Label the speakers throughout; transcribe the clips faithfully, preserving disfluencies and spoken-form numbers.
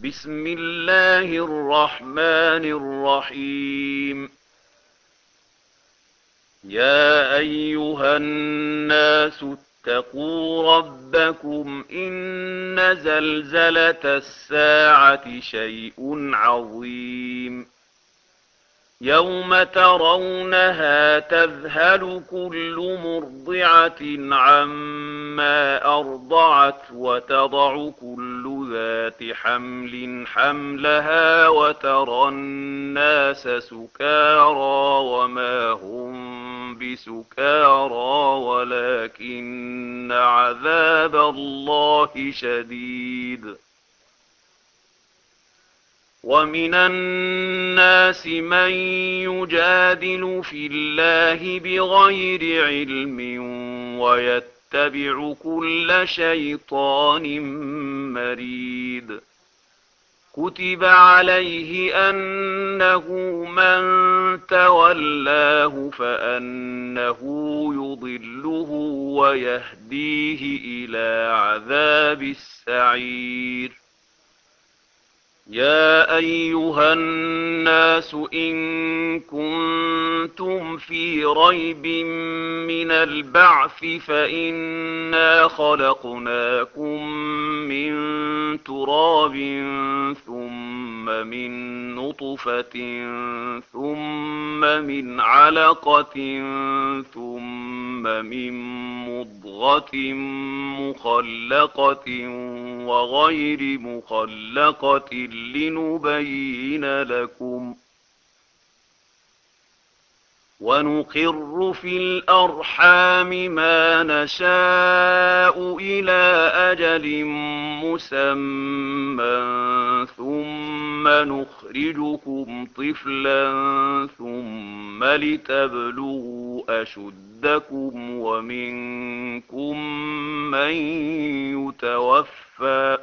Speaker 1: بسم الله الرحمن الرحيم. يا أيها الناس اتقوا ربكم إن زلزلة الساعة شيء عظيم. يوم ترونها تذهل كل مرضعة عما أرضعت وتضع كل ذات حمل حملها وترى الناس سكارى وما هم بسكارى ولكن عذاب الله شديد. ومن الناس من يجادل في الله بغير علم ويتبع كل شيطان مريد. كتب عليه أنه من تولاه فأنه يضله ويهديه إلى عذاب السعير. يا أيها الناس إن كنتم في ريب من البعث فإنا خلقناكم من تراب ثم من نطفة ثم من علقة ثم من مضغة مخلقة وغير مخلقة لنبين لكم. ونقر في الأرحام ما نشاء إلى أجل مسمى ثم نخرجكم طفلا ثم لتبلغوا أشدكم ومنكم من يتوفى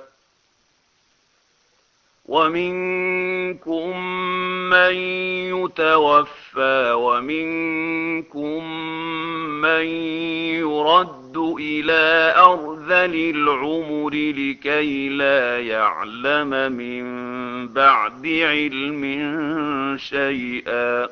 Speaker 1: ومنكم من يتوفى ومنكم من يرد إلى أرذل العمر لكي لا يعلم من بعد علم شيئا.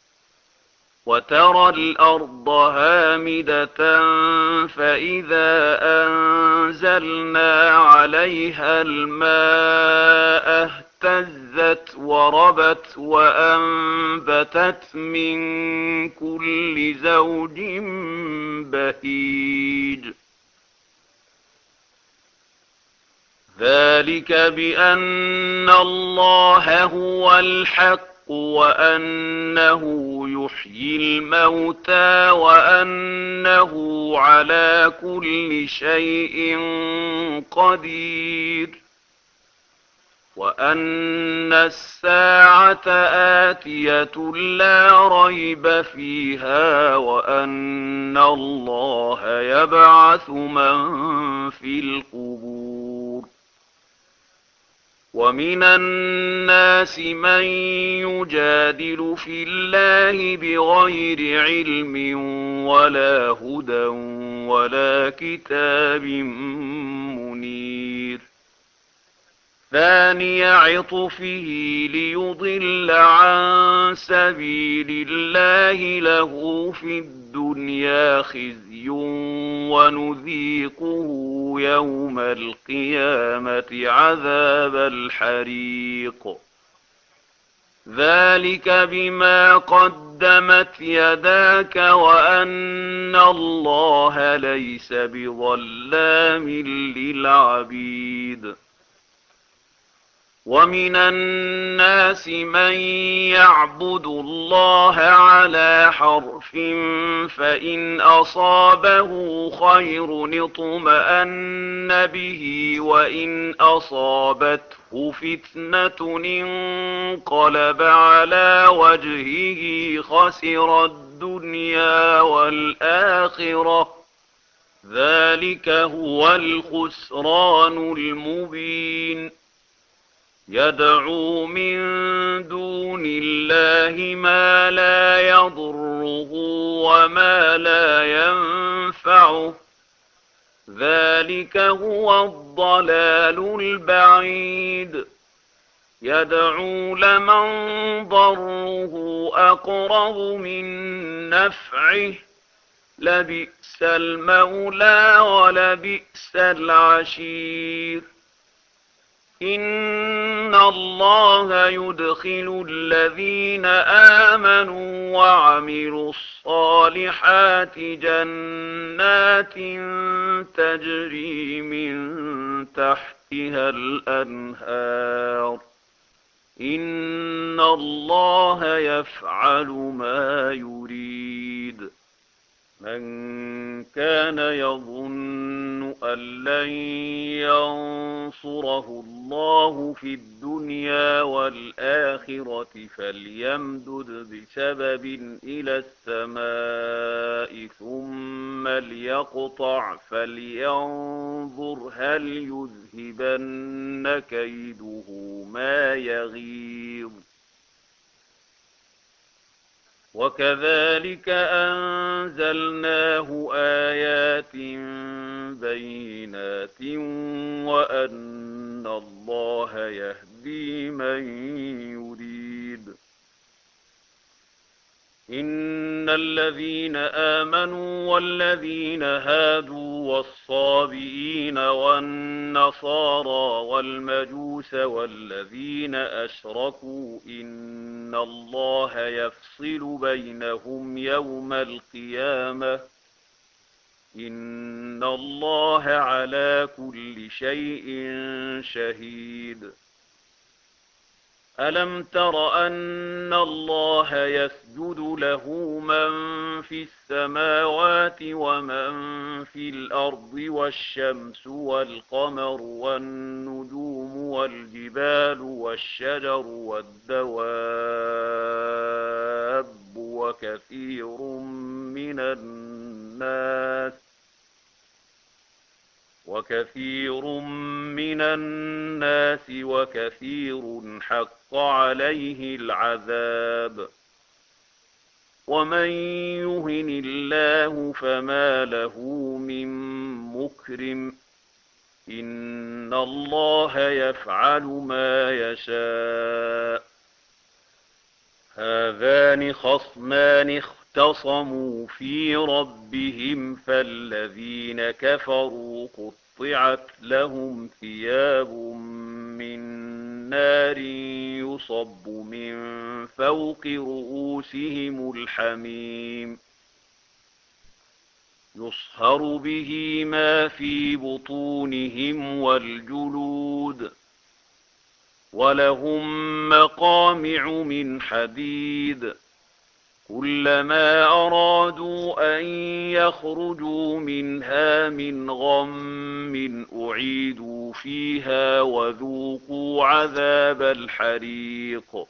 Speaker 1: وترى الأرض هامدة فإذا أنزلنا عليها الماء اهتزت وربت وأنبتت من كل زوج بهيج. ذلك بأن الله هو الحق وأنه يحيي الموتى وأنه على كل شيء قدير وأن الساعة آتية لا ريب فيها وأن الله يبعث من في القبور. ومن الناس من يجادل في الله بغير علم ولا هدى ولا كتاب منير. ثاني عطفه ليضل عن سبيل الله له في الدنيا خزي ونذيقه يوم القيامة عذاب الحريق. ذلك بما قدمت يداك وأن الله ليس بظلام للعبيد. ومن الناس من يعبد الله على حرف فإن أصابه خير اطمأن به وإن أصابته فتنة انقلب على وجهه خسر الدنيا والآخرة. ذلك هو الخسران المبين. يدعو من دون الله ما لا يضره وما لا ينفعه. ذلك هو الضلال البعيد. يدعو لمن ضره أقرب من نفعه لبئس المولى ولبئس العشير إن الله يدخل الذين آمنوا وعملوا الصالحات جنات تجري من تحتها الأنهار إن الله يفعل ما يريد من كان يظن أن لن ينصره الله في الدنيا والآخرة فليمدد بسبب إلى السماء ثم ليقطع فلينظر هل يذهبن كيده ما يغيظ وكذلك أنزلناه آيات بينات وأن الله يهدي من يريد إن الذين آمنوا والذين هادوا والصابئين والنصارى والمجوس والذين أشركوا إن الله يفصل بينهم يوم القيامة إن الله على كل شيء شهيد ألم تر أن الله يسجد له من في السماوات ومن في الأرض والشمس والقمر والنجوم والجبال والشجر والدواب وكثير من الناس وكثير من الناس وكثير حق عليه العذاب ومن يهن الله فما له من مكرم إن الله يفعل ما يشاء هذان خصمان اختصموا في ربهم فالذين كفروا قطعت لهم ثياب من نار يصب من فوق رؤوسهم الحميم يصهر به ما في بطونهم والجلود ولهم مقامع من حديد كلما أرادوا أن يخرجوا منها من غم أعيدوا فيها وذوقوا عذاب الحريق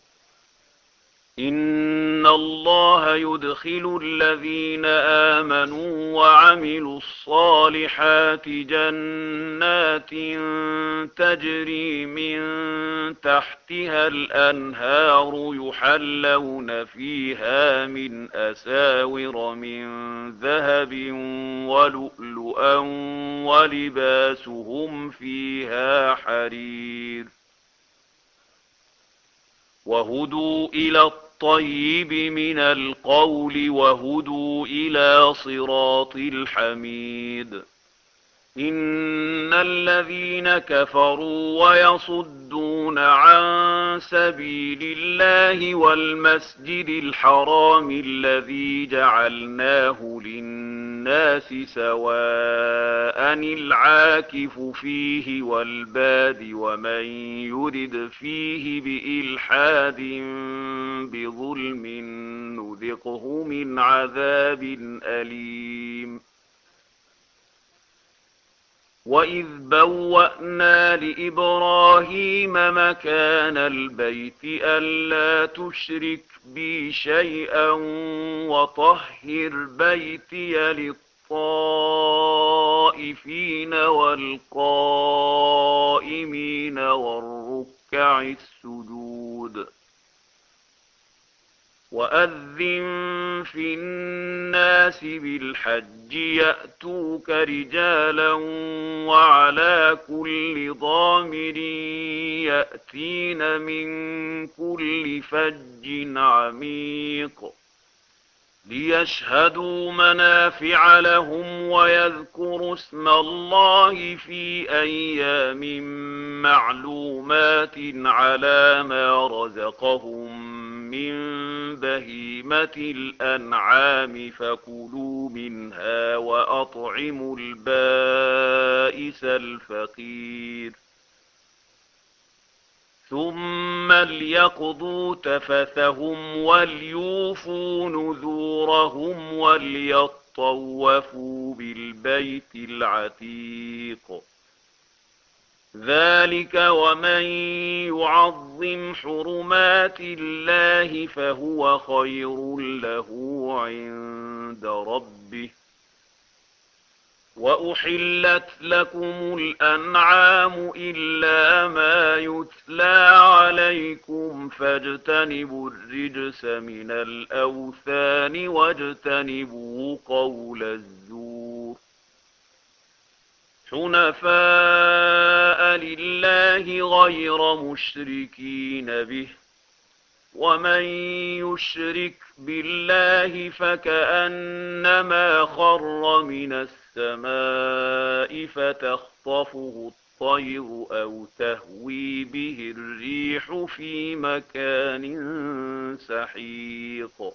Speaker 1: إن الله يدخل الذين آمنوا وعملوا الصالحات جنات تجري من تحتها الأنهار يحلون فيها من أساور من ذهب ولؤلؤا ولباسهم فيها حرير وهدوا إلى الطيب من القول وهدوا إلى صراط الحميد إن الذين كفروا ويصدون عن سبيل الله والمسجد الحرام الذي جعلناه للناس سواء العاكف فيه والباد ومن يرد فيه بإلحاد بظلم نذقه من عذاب أليم وإذ بوأنا لإبراهيم مكان البيت ألا تشرك بي شيئا وطهر بيتي للطائفين والقائمين والركع السجود وأذن في الناس بالحج يأتوك رجالا وعلى كل ضامر يأتين من كل فج عميق ليشهدوا منافع لهم ويذكروا اسم الله في أيام معلومات على ما رزقهم من بهيمة الأنعام فكلوا منها وأطعموا البائس الفقير ثم ليقضوا تفثهم وليوفوا نذورهم وليطوفوا بالبيت العتيق ذلك ومن يعظم حرمات الله فهو خير له عند ربه وأحلت لكم الأنعام إلا ما يتلى عليكم فاجتنبوا الرجس من الأوثان واجتنبوا قول الزور حنفاء لله غير مشركين به ومن يشرك بالله فكأنما خر من السماء فتخطفه الطير أو تهوي به الريح في مكان سحيق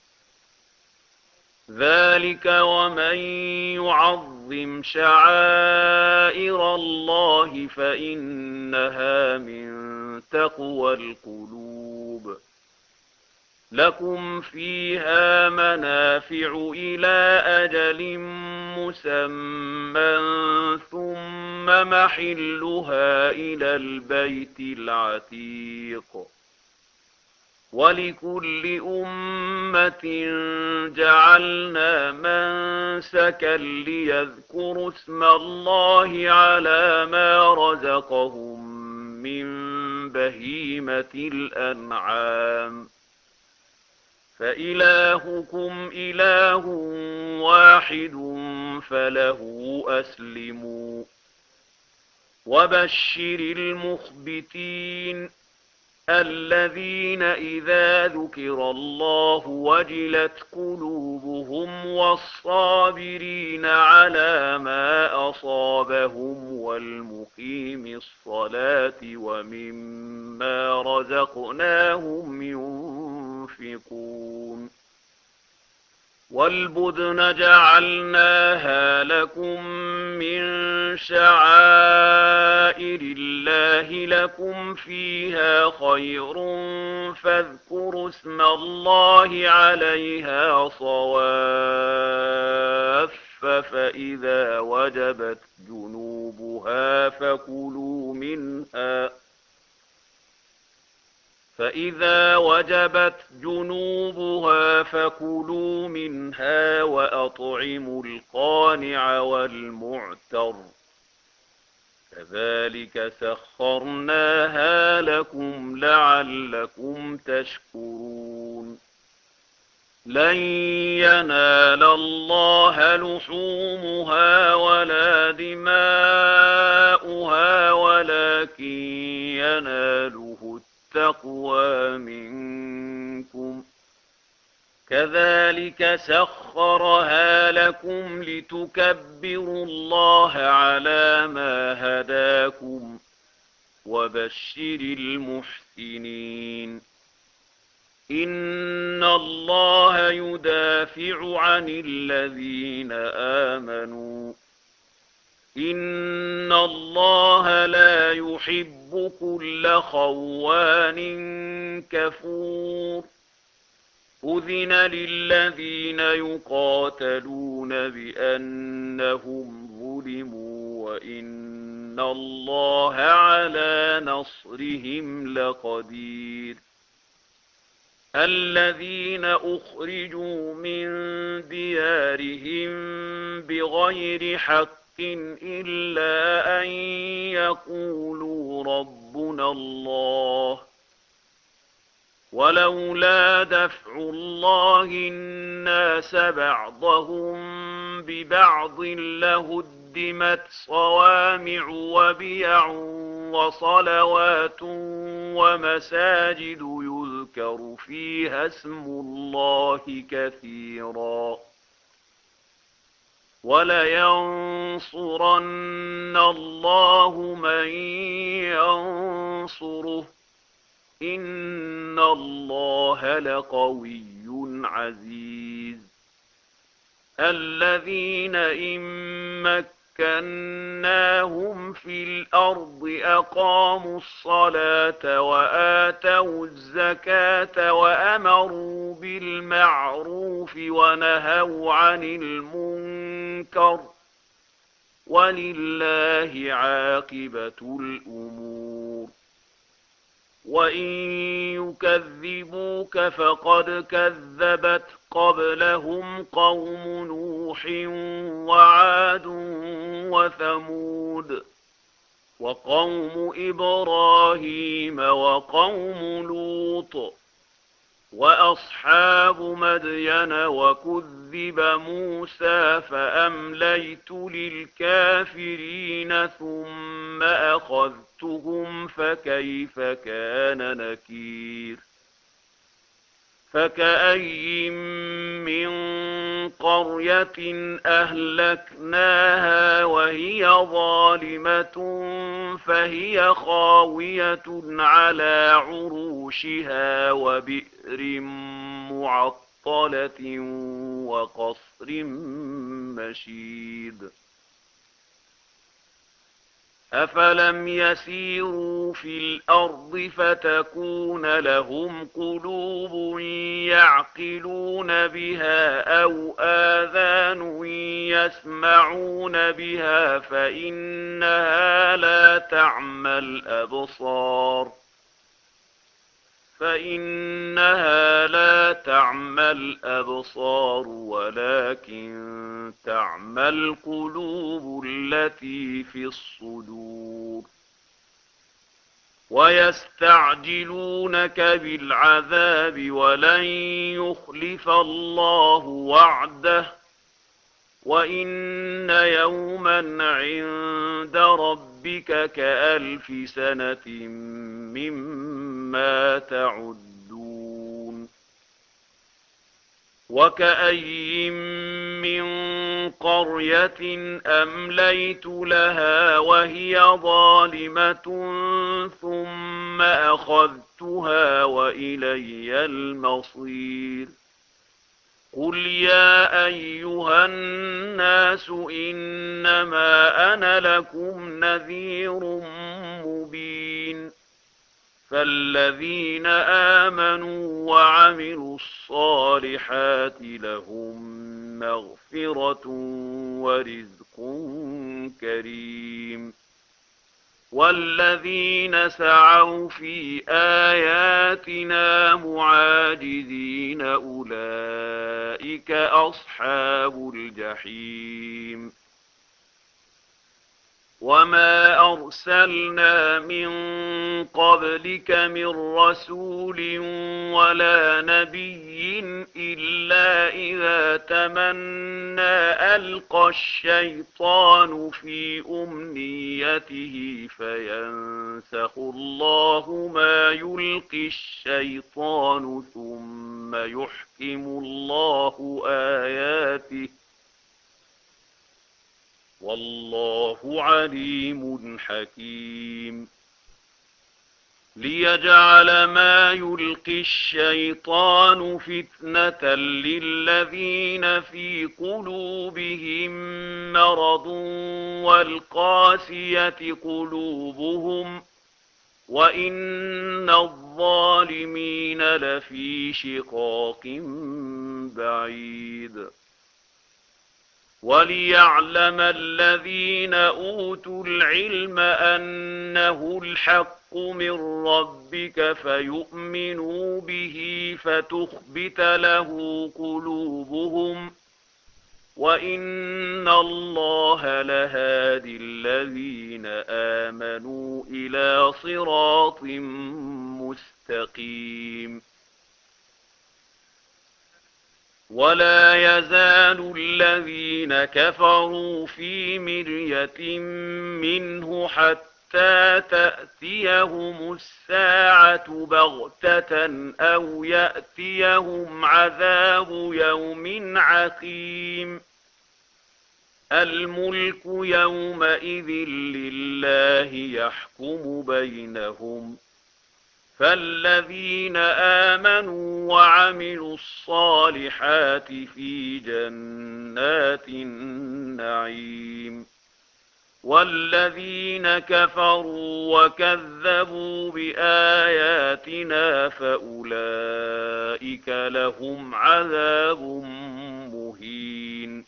Speaker 1: ذلك ومن يعظم شعائر الله فإنها من تقوى القلوب لكم فيها منافع إلى أجل مسمى ثم محلها إلى البيت العتيق ولكل أمة جعلنا منسكا ليذكروا اسم الله على ما رزقهم من بهيمة الأنعام فإلهكم إله واحد فله أسلموا وبشر المخبتين الذين إذا ذكر الله وجلت قلوبهم والصابرين على ما أصابهم والمقيم الصلاة ومما رزقناهم ينفقون والبدن جعلناها لكم من شعائر الله لكم فيها خير فاذكروا اسم الله عليها صواف فإذا وجبت جنوبها فكلوا منها فإذا وجبت جنوبها فكلوا منها وأطعموا القانع والمعتر كذلك سخرناها لكم لعلكم تشكرون لن ينال الله لحومها ولا دماؤها ولكن يناله التقوى منكم كذلك سخرها لكم لتكبروا الله على ما هداكم وبشر المحسنين إن الله يدافع عن الذين آمنوا إن الله لا يحب كل خوان كفور أذن للذين يقاتلون بأنهم ظلموا وإن الله على نصرهم لقدير الذين أخرجوا من ديارهم بغير حق إلا أن يقولوا ربنا الله ولولا دفع الله الناس بعضهم ببعض لهدمت صوامع وبيع وصلوات ومساجد يذكر فيها اسم الله كثيرا ولينصرن الله من ينصره إن الله لقوي عزيز الذين إن مكناهم في الأرض أقاموا الصلاة وآتوا الزكاة وأمروا بالمعروف ونهوا عن المنكر ولله عاقبة الأمور وإن يكذبوك فقد كذبت قبلهم قوم نوح وعاد وثمود وقوم إبراهيم وقوم لوط وأصحاب مدين وكذب موسى فأمليت للكافرين ثم أخذتهم فكيف كان نكير فكأي من قرية أهلكناها وهي ظالمة فهي خاوية على عروشها وبئر معطلة وقصر مشيد أفلم يسيروا في الأرض فتكون لهم قلوب يعقلون بها أو آذان يسمعون بها فإنها لا تعمى الأبصار فإنها لا تعمى الأبصار ولكن تعمى القلوب التي في الصدور ويستعجلونك بالعذاب ولن يخلف الله وعده وإن يوما عند ربك كألف سنة مما تعدون وكأي من قرية أمليت لها وهي ظالمة ثم أخذتها وإلي المصير قل يا أيها الناس إنما أنا لكم نذير مبين فالذين آمنوا وعملوا الصالحات لهم مغفرة ورزق كريم والذين سعوا في آياتنا معاجزين أولئك أصحاب الجحيم وما أرسلنا من قبلك من رسول ولا نبي إلا إذا تمنى ألقى الشيطان في أمنيته فينسخ الله ما يلقي الشيطان ثم يحكم الله آياته والله عليم حكيم ليجعل ما يلقي الشيطان فتنة للذين في قلوبهم مرض والقاسية قلوبهم وإن الظالمين لفي شقاق بعيد وليعلم الذين أوتوا العلم أنه الحق من ربك فيؤمنوا به فتخبت له قلوبهم وإن الله لهادي الذين آمنوا إلى صراط مستقيم ولا يزال الذين كفروا في مرية منه حتى تأتيهم الساعة بغتة أو يأتيهم عذاب يوم عقيم. الملك يومئذ لله يحكم بينهم، فالذين آمنوا وعملوا الصالحات في جنات النعيم، والذين كفروا وكذبوا بآياتنا فأولئك لهم عذاب مهين.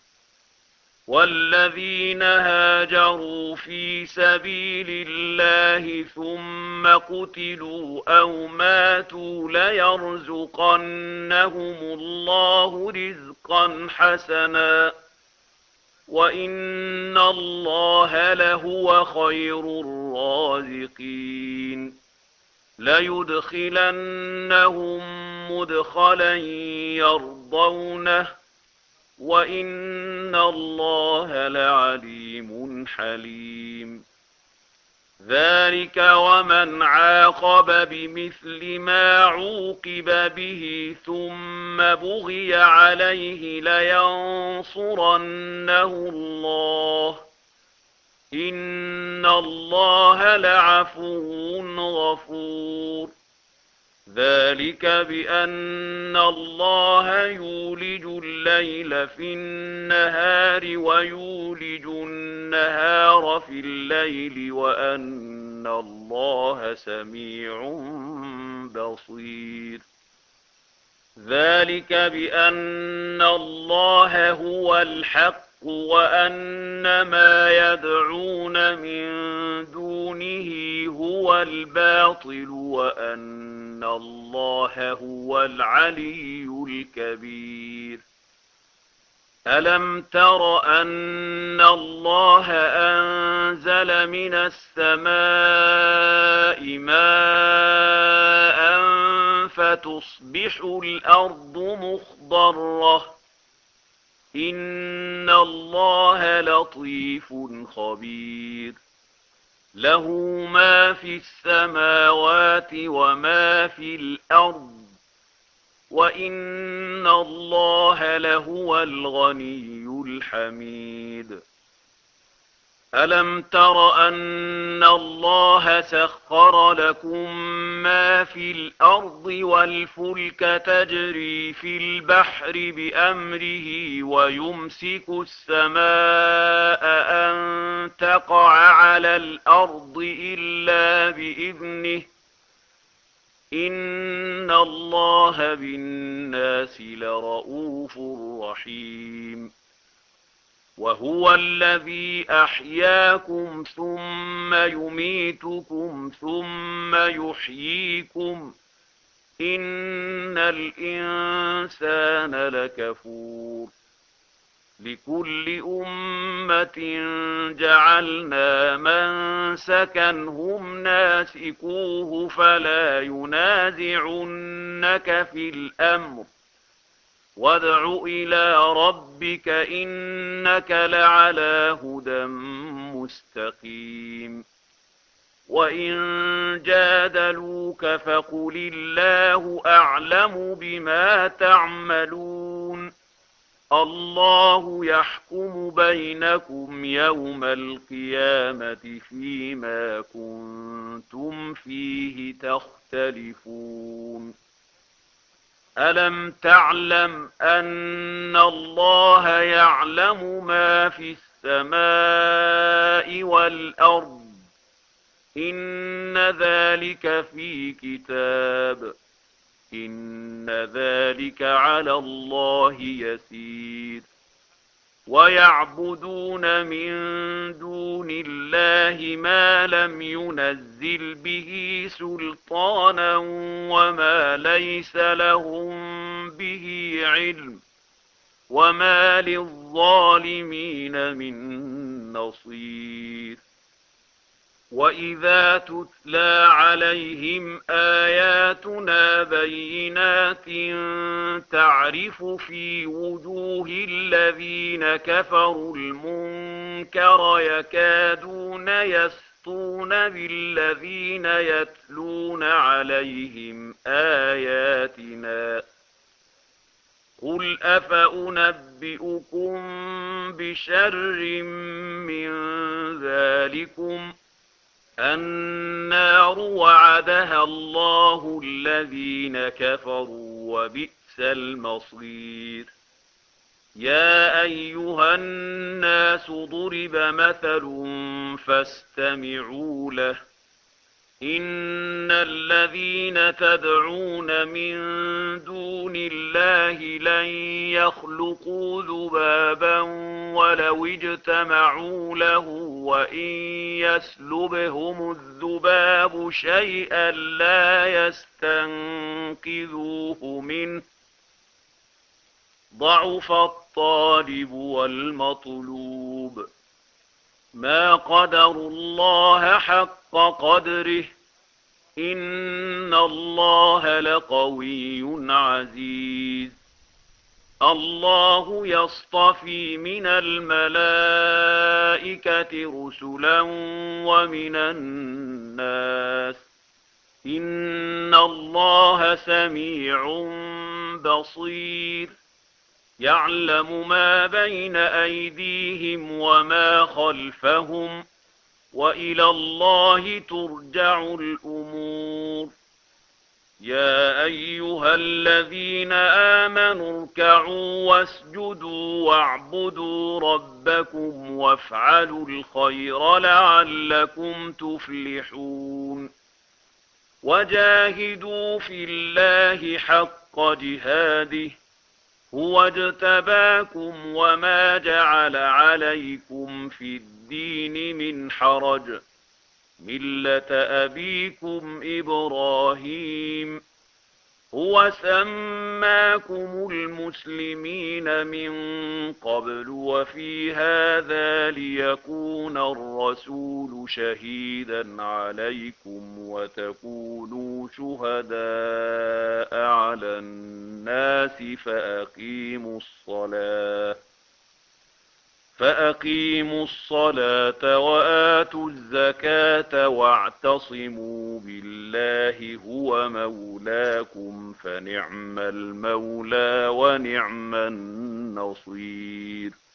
Speaker 1: والذين هاجروا في سبيل الله ثم قتلوا أو ماتوا ليرزقنهم الله رزقا حسنا وإن الله لهو خير الرازقين. ليدخلنهم مدخلا يرضونه وإن الله لعليم حليم. ذلك ومن عاقب بمثل ما عوقب به ثم بغي عليه لينصرنه الله إن الله لعفو غفور. ذلك بأن الله يولج الليل في النهار ويولج النهار في الليل وأن الله سميع بصير. ذلك بأن الله هو الحق وأن ما يدعون من دونه هو الباطل وأن الله هو العلي الكبير. ألم تر أن الله أنزل من السماء ماء فتصبح الأرض مخضرة إن الله لطيف خبير. له ما في السماوات وما في الأرض وإن الله لهو الغني الحميد. ألم تر أن الله سخر لكم ما في الأرض والفلك تجري في البحر بأمره ويمسك السماء أن تقع على الأرض إلا بإذنه إن الله بالناس لرؤوف رحيم. وهو الذي أحياكم ثم يميتكم ثم يحييكم إن الإنسان لكفور. لكل أمة جعلنا منسكا هم ناسكوه فلا ينازعنك في الأمر وادع إلى ربك إنك لعلى هدى مستقيم. وإن جادلوك فقل الله أعلم بما تعملون الله يحكم بينكم يوم القيامة فيما كنتم فيه تختلفون. ألم تعلم أن الله يعلم ما في السماء والأرض إن ذلك في كتاب إن ذلك على الله يسير. ويعبدون من دون الله ما لم ينزل به سلطانا وما ليس لهم به علم وما للظالمين من نصير. وَإِذَا تُتْلَى عَلَيْهِمْ آيَاتُنَا بَيِّنَاتٍ تَعْرِفُ فِي وُجُوهِ الَّذِينَ كَفَرُوا الْمُنكَرَ يَكَادُونَ يَسْطُونَ بِالَّذِينَ يَتْلُونَ عَلَيْهِمْ آيَاتِنَا قُلْ أَفَأُنَبِّئُكُم بِشَرٍّ مِّن ذَٰلِكُمْ النَّارُ وَعَدَهَا اللَّهُ الَّذِينَ كَفَرُوا وَبِئْسَ الْمَصِيرُ يَا أَيُّهَا النَّاسُ ضُرِبَ مَثَلٌ فَاسْتَمِعُوا لَهُ إِنَّ الَّذِينَ تَدْعُونَ مِن دُونِ اللَّهِ لَن يَخْلُقُوا ذُبَابًا وَلَوِ اجْتَمَعُوا لَهُ وَإِن يَسْلُبْهُمُ الذُّبَابُ شَيْئًا لَّا يَسْتَنقِذُوهُ مِنْهُ ضَعُفَ الطَّالِبُ وَالْمَطْلُوبُ مَا قَدَرُوا اللَّهَ حَقَّ قَدْرِهِ إِنَّ اللَّهَ لَقَوِيٌّ عَزِيزٌ اللَّهُ يَصْطَفِي مِنَ الْمَلَائِكَةِ رُسُلًا وَمِنَ النَّاسِ إِنَّ اللَّهَ سَمِيعٌ بَصِيرٌ يَعْلَمُ مَا بَيْنَ أَيْدِيهِمْ وَمَا خَلْفَهُمْ وَإِلَى اللَّهِ تُرْجَعُ الْأُمُورُ يَا أَيُّهَا الَّذِينَ آمَنُوا ارْكَعُوا وَاسْجُدُوا وَاعْبُدُوا رَبَّكُمْ وَافْعَلُوا الْخَيْرَ لَعَلَّكُمْ تُفْلِحُونَ وَجَاهِدُوا فِي اللَّهِ حَقَّ جِهَادِهِ هُوَ اجْتَبَاكُمْ وَمَا جَعَلَ عَلَيْكُمْ فِي الدِّينِ مِنْ حَرَجٍ مِلَّةَ أَبِيكُمْ إِبْرَاهِيمَ هُوَ سَمَّاكُمُ الْمُسْلِمِينَ مِنْ قَبْلُ وَفِي هَذَا لِيَكُونَ الرَّسُولُ شَهِيدًا عَلَيْكُمْ وَتَكُونُوا شُهَدَاءَ عَلَى النَّاسِ فَأَقِيمُوا الصَّلَاةَ فَأَقِيمُوا الصَّلَاةَ وَآتُوا الزَّكَاةَ وَاعْتَصِمُوا بِاللَّهِ هُوَ مَوْلَاكُمْ فَنِعْمَ الْمَوْلَىٰ وَنِعْمَ النَّصِيرُ